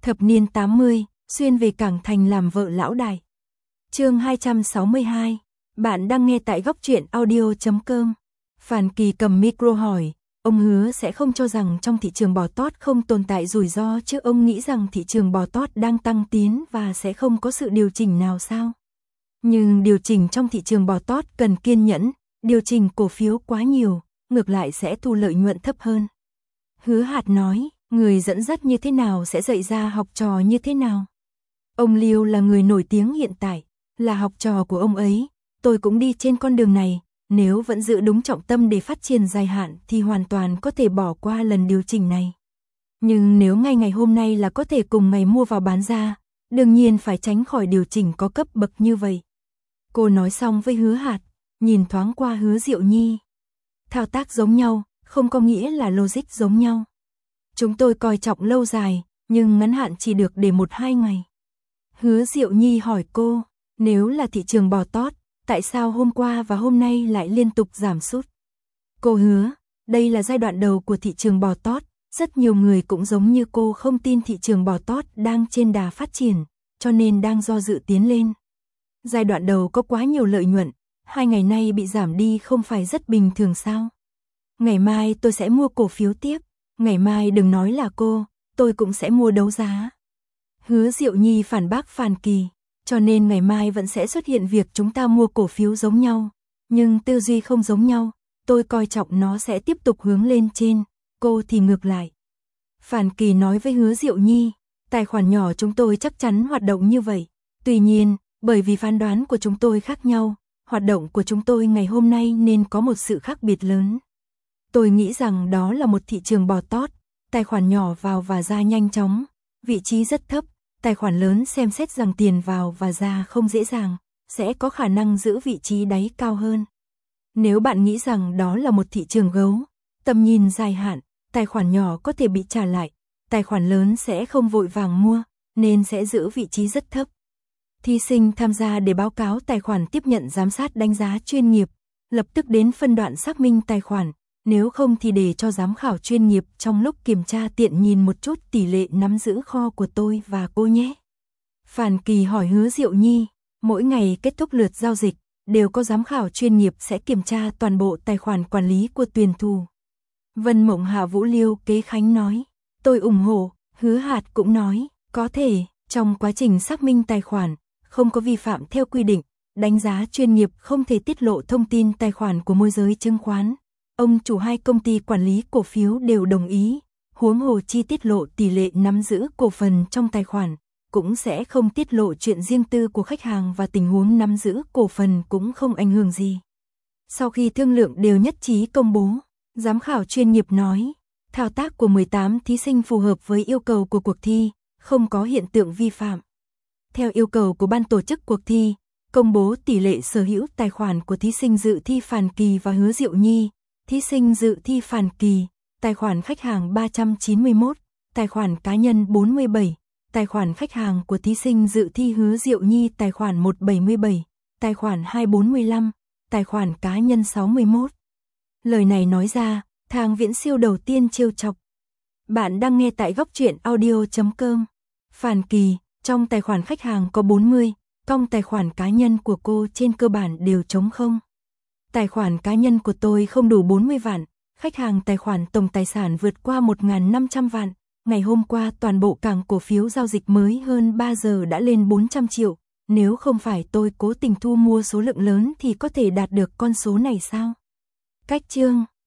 Thập niên 80, xuyên về Cảng Thành làm vợ lão đại. Chương 262. Bạn đang nghe tại góc truyện audio.com. Phàn Kỳ cầm micro hỏi, ông hứa sẽ không cho rằng trong thị trường bò tót không tồn tại rủi ro chứ ông nghĩ rằng thị trường bò tót đang tăng tiến và sẽ không có sự điều chỉnh nào sao? Nhưng điều chỉnh trong thị trường bò tót cần kiên nhẫn, điều chỉnh cổ phiếu quá nhiều, ngược lại sẽ thu lợi nhuận thấp hơn. Hứa Hạt nói, người dẫn dắt như thế nào sẽ dạy ra học trò như thế nào? Ông Liêu là người nổi tiếng hiện tại, là học trò của ông ấy, tôi cũng đi trên con đường này, nếu vẫn giữ đúng trọng tâm để phát triển dài hạn thì hoàn toàn có thể bỏ qua lần điều chỉnh này. Nhưng nếu ngày hôm nay là có thể cùng ngày mua vào bán ra, đương nhiên phải tránh khỏi điều chỉnh có cấp bậc như vậy. Cô nói xong với Hứa Hạt, nhìn thoáng qua Hứa Diệu Nhi. Thao tác giống nhau, không có nghĩa là logic giống nhau. Chúng tôi coi trọng lâu dài, nhưng ngắn hạn chỉ được để 1-2 ngày. Hứa Diệu Nhi hỏi cô, nếu là thị trường bò tót, tại sao hôm qua và hôm nay lại liên tục giảm sút? Cô hứa, đây là giai đoạn đầu của thị trường bò tót, rất nhiều người cũng giống như cô không tin thị trường bò tót đang trên đà phát triển, cho nên đang do dự tiến lên. Giai đoạn đầu có quá nhiều lợi nhuận, 2 ngày nay bị giảm đi không phải rất bình thường sao? Ngày mai tôi sẽ mua cổ phiếu tiếp, ngày mai đừng nói là cô, tôi cũng sẽ mua đấu giá. Hứa Diệu Nhi phản bác Phàn Kỳ, cho nên ngày mai vẫn sẽ xuất hiện việc chúng ta mua cổ phiếu giống nhau, nhưng tư duy không giống nhau, tôi coi trọng nó sẽ tiếp tục hướng lên trên, cô thì ngược lại. Phàn Kỳ nói với Hứa Diệu Nhi, tài khoản nhỏ chúng tôi chắc chắn hoạt động như vậy, tuy nhiên, bởi vì phán đoán của chúng tôi khác nhau, hoạt động của chúng tôi ngày hôm nay nên có một sự khác biệt lớn. Tôi nghĩ rằng đó là một thị trường bò tót, tài khoản nhỏ vào và ra nhanh chóng, vị trí rất thấp, tài khoản lớn xem xét rằng tiền vào và ra không dễ dàng, sẽ có khả năng giữ vị trí đáy cao hơn. Nếu bạn nghĩ rằng đó là một thị trường gấu, tầm nhìn dài hạn, tài khoản nhỏ có thể bị trả lại, tài khoản lớn sẽ không vội vàng mua, nên sẽ giữ vị trí rất thấp. Thí sinh tham gia để báo cáo tài khoản tiếp nhận giám sát đánh giá chuyên nghiệp, lập tức đến phân đoạn xác minh tài khoản, nếu không thì để cho giám khảo chuyên nghiệp trong lúc kiểm tra tiện nhìn một chút tỷ lệ nắm giữ kho của tôi và cô nhé. Phàn Kỳ hỏi Hứa Diệu Nhi, mỗi ngày kết thúc lượt giao dịch, đều có giám khảo chuyên nghiệp sẽ kiểm tra toàn bộ tài khoản quản lý của tuyển thủ. Vân Mộng Hạ Vũ Liêu Kế Khánh nói, tôi ủng hộ, Hứa Hạt cũng nói, có thể, trong quá trình xác minh tài khoản, không có vi phạm theo quy định, đánh giá chuyên nghiệp không thể tiết lộ thông tin tài khoản của môi giới chứng khoán. Ông chủ 2 công ty quản lý cổ phiếu đều đồng ý, huống hồ chi tiết lộ tỷ lệ nắm giữ cổ phần trong tài khoản, cũng sẽ không tiết lộ chuyện riêng tư của khách hàng và tình huống nắm giữ cổ phần cũng không ảnh hưởng gì. Sau khi thương lượng đều nhất trí công bố, giám khảo chuyên nghiệp nói, thao tác của 18 thí sinh phù hợp với yêu cầu của cuộc thi, không có hiện tượng vi phạm. Theo yêu cầu của ban tổ chức cuộc thi, công bố tỷ lệ sở hữu tài khoản của thí sinh dự thi Phàn Kỳ và Hứa Diệu Nhi. Thí sinh dự thi Phàn Kỳ, tài khoản khách hàng 391, tài khoản cá nhân 47, tài khoản khách hàng của thí sinh dự thi Hứa Diệu Nhi tài khoản 177, tài khoản 245, tài khoản cá nhân 61. Lời này nói ra, Thang Viễn Siêu đầu tiên trêu chọc. Bạn đang nghe tại góc truyện audio.com. Phàn Kỳ, trong tài khoản khách hàng có 40, trong tài khoản cá nhân của cô trên cơ bản đều trống không. Tài khoản cá nhân của tôi không đủ 40 vạn, khách hàng tài khoản tổng tài sản vượt qua 1.500 vạn, ngày hôm qua toàn bộ cảng cổ phiếu giao dịch mới hơn 3 giờ đã lên 400 triệu, nếu không phải tôi cố tình thu mua số lượng lớn thì có thể đạt được con số này sao? Cách chương